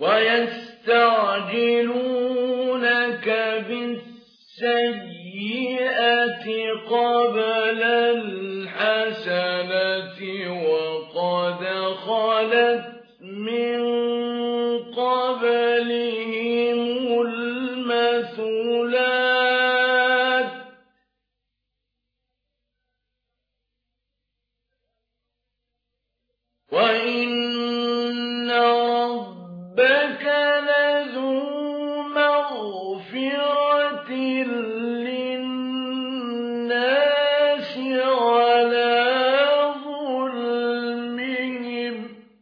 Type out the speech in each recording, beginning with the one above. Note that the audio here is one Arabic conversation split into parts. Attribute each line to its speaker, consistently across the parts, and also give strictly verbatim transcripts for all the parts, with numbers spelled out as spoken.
Speaker 1: ويستعجلونك بالسيئة قبل الحسنة وقد خلت من قبلهم المثلات وإن ربك لذو مغفرة للناس على ظلمهم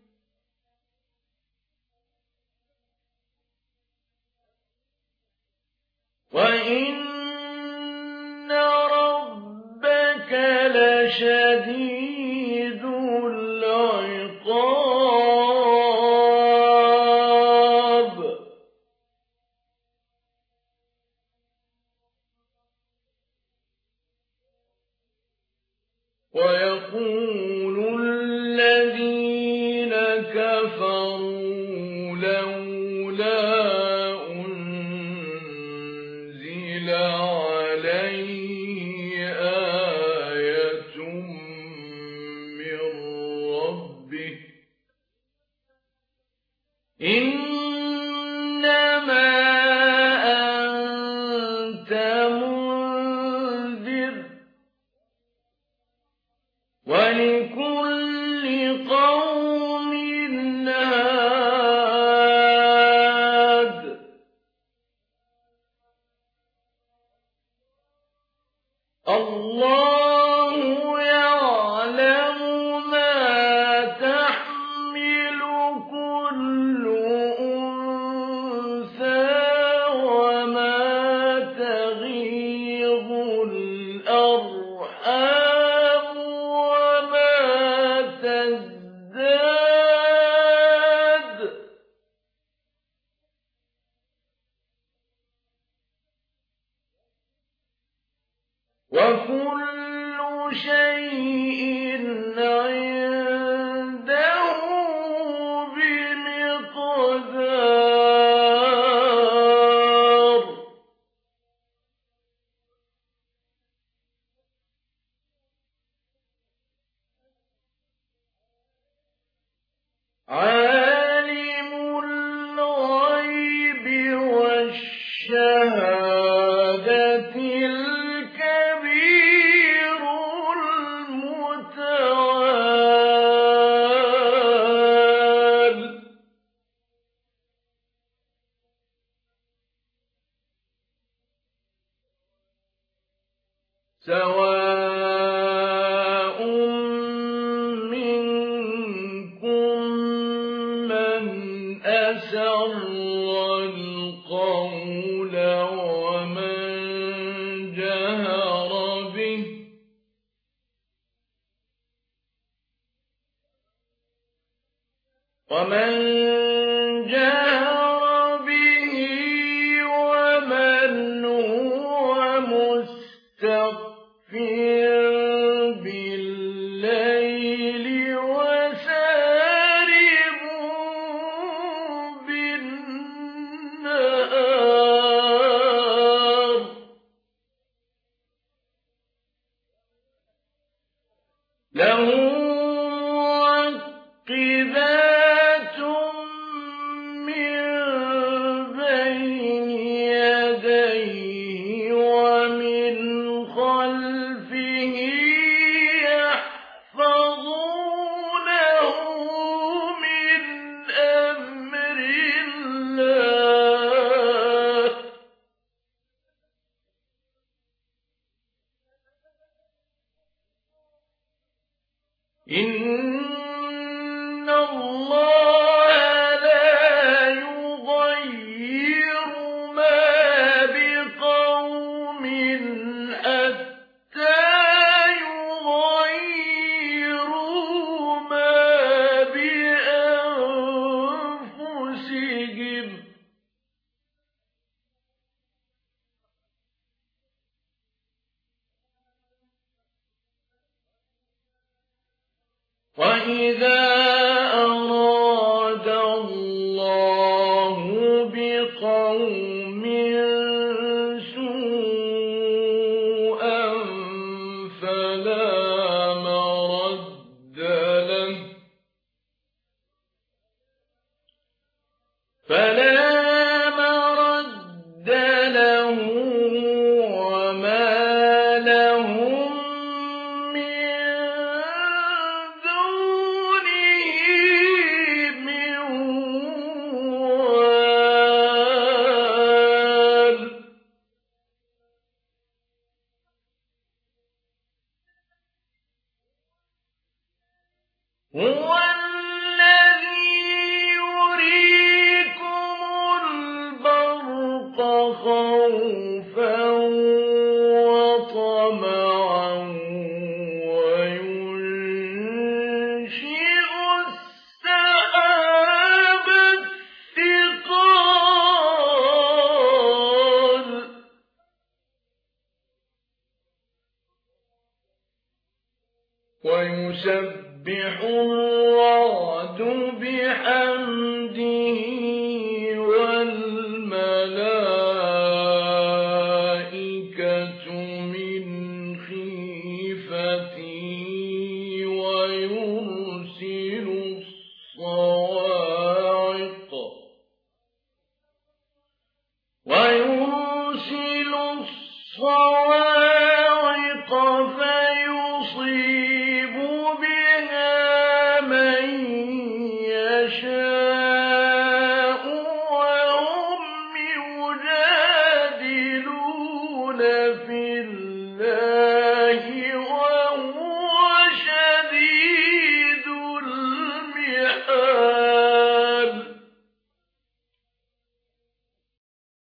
Speaker 1: وإن ربك لشديد العقاب ويقول الذين كفروا لولا أنزل عليه آية من ربه إنما أنت منذر ولكل قوم هاد الله يعلم ما تحمل كل أنثى وما تغيض الأرحام وما تزداد وكل شيء عنده بمقدار عالم الغيب والشهادة الكبير المتعال سواء منكم من أسر القول ومن جهر به ومن جهر به ومن هو مستخف بالليل وسارب بالنهار له معقبات من بين يديه ومن خلفه يحفظونه من أمر الله إن الله لا يغير ما بقوم حتى يغيروا ما بأنفسهم وإذا أراد الله فلا مرد له وما لهم من دونه من وال هو الذي يريكم البرق خوفا وطمعا وينشئ السحاب الثقال ويسبح الرعد بحمده والملائكة من خيفته ويرسل الصواعق ويرسل الصواعق